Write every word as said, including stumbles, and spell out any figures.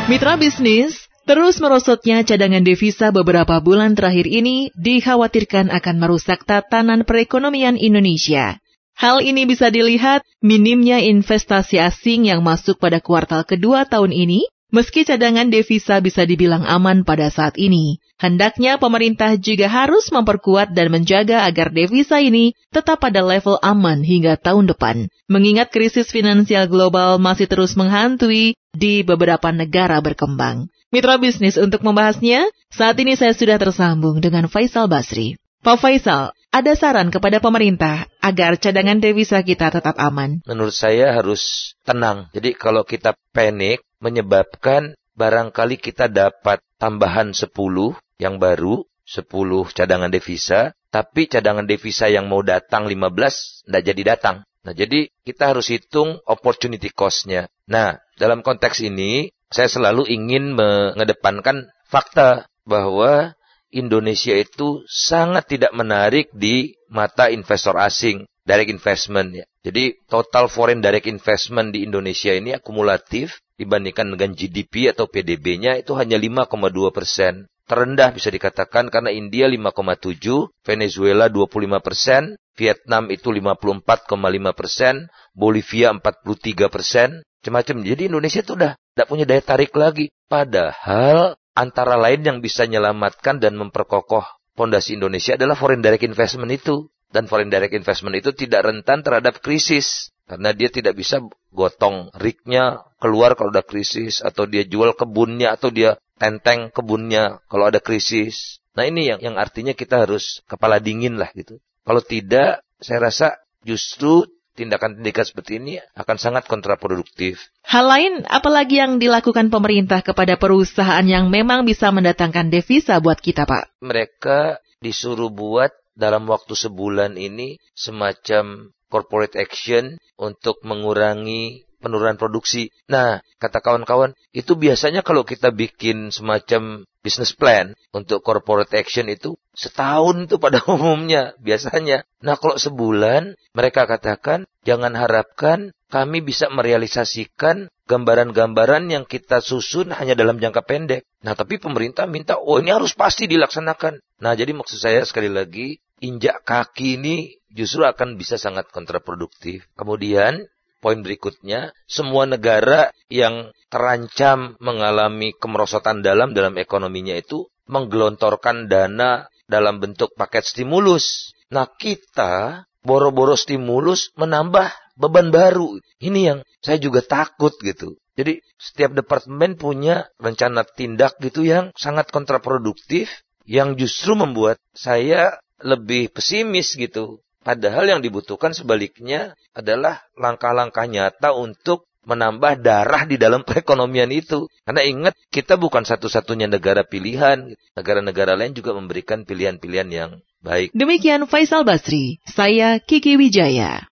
Mitra bisnis, terus merosotnya cadangan devisa beberapa bulan terakhir ini dikhawatirkan akan merusak tatanan perekonomian Indonesia. Hal ini bisa dilihat minimnya investasi asing yang masuk pada kuartal kedua tahun ini, meski cadangan devisa bisa dibilang aman pada saat ini. Hendaknya pemerintah juga harus memperkuat dan menjaga agar devisa ini tetap pada level aman hingga tahun depan, mengingat krisis finansial global masih terus menghantui di beberapa negara berkembang. Mitra bisnis, untuk membahasnya, saat ini saya sudah tersambung dengan Faisal Basri. Pak Faisal, ada saran kepada pemerintah agar cadangan devisa kita tetap aman? Menurut saya harus tenang. Jadi kalau kita panik, menyebabkan barangkali kita dapat tambahan sepuluh yang baru, sepuluh cadangan devisa, tapi cadangan devisa yang mau datang lima belas tidak jadi datang. Nah, jadi kita harus hitung opportunity cost-nya. Nah, dalam konteks ini, saya selalu ingin mengedepankan fakta bahwa Indonesia itu sangat tidak menarik di mata investor asing, direct investment. Ya. Jadi, total foreign direct investment di Indonesia ini akumulatif dibandingkan dengan G D P atau P D B-nya itu hanya lima koma dua persen. Terendah bisa dikatakan karena India lima koma tujuh, Venezuela dua puluh lima persen, Vietnam itu lima puluh empat koma lima persen, Bolivia empat puluh tiga persen, macam-macam. Jadi Indonesia itu udah tidak punya daya tarik lagi. Padahal antara lain yang bisa menyelamatkan dan memperkokoh fondasi Indonesia adalah foreign direct investment itu. Dan foreign direct investment itu tidak rentan terhadap krisis. Karena dia tidak bisa gotong rignya keluar kalau ada krisis. Atau dia jual kebunnya, atau dia tenteng kebunnya kalau ada krisis. Nah ini yang, yang artinya kita harus kepala dingin lah gitu. Kalau tidak, saya rasa justru tindakan-tindakan seperti ini akan sangat kontraproduktif. Hal lain, apalagi yang dilakukan pemerintah kepada perusahaan yang memang bisa mendatangkan devisa buat kita, Pak? Mereka disuruh buat dalam waktu sebulan ini semacam corporate action untuk mengurangi penurunan produksi. Nah, kata kawan-kawan, itu biasanya kalau kita bikin semacam business plan untuk corporate action itu setahun itu pada umumnya, biasanya. Nah, kalau sebulan, mereka katakan, jangan harapkan kami bisa merealisasikan gambaran-gambaran yang kita susun hanya dalam jangka pendek. Nah, tapi pemerintah minta, oh ini harus pasti dilaksanakan. Nah, jadi maksud saya sekali lagi, injak kaki ini justru akan bisa sangat kontraproduktif. Kemudian, poin berikutnya, semua negara yang terancam mengalami kemerosotan dalam dalam ekonominya itu menggelontorkan dana dalam bentuk paket stimulus. Nah, kita boro-boro stimulus menambah beban baru. Ini yang saya juga takut gitu. Jadi setiap departemen punya rencana tindak gitu yang sangat kontraproduktif, yang justru membuat saya lebih pesimis gitu. Padahal yang dibutuhkan sebaliknya adalah langkah-langkah nyata untuk menambah darah di dalam perekonomian itu. Karena ingat, kita bukan satu-satunya negara pilihan. Negara-negara lain juga memberikan pilihan-pilihan yang baik. Demikian Faisal Basri, saya Kiki Wijaya.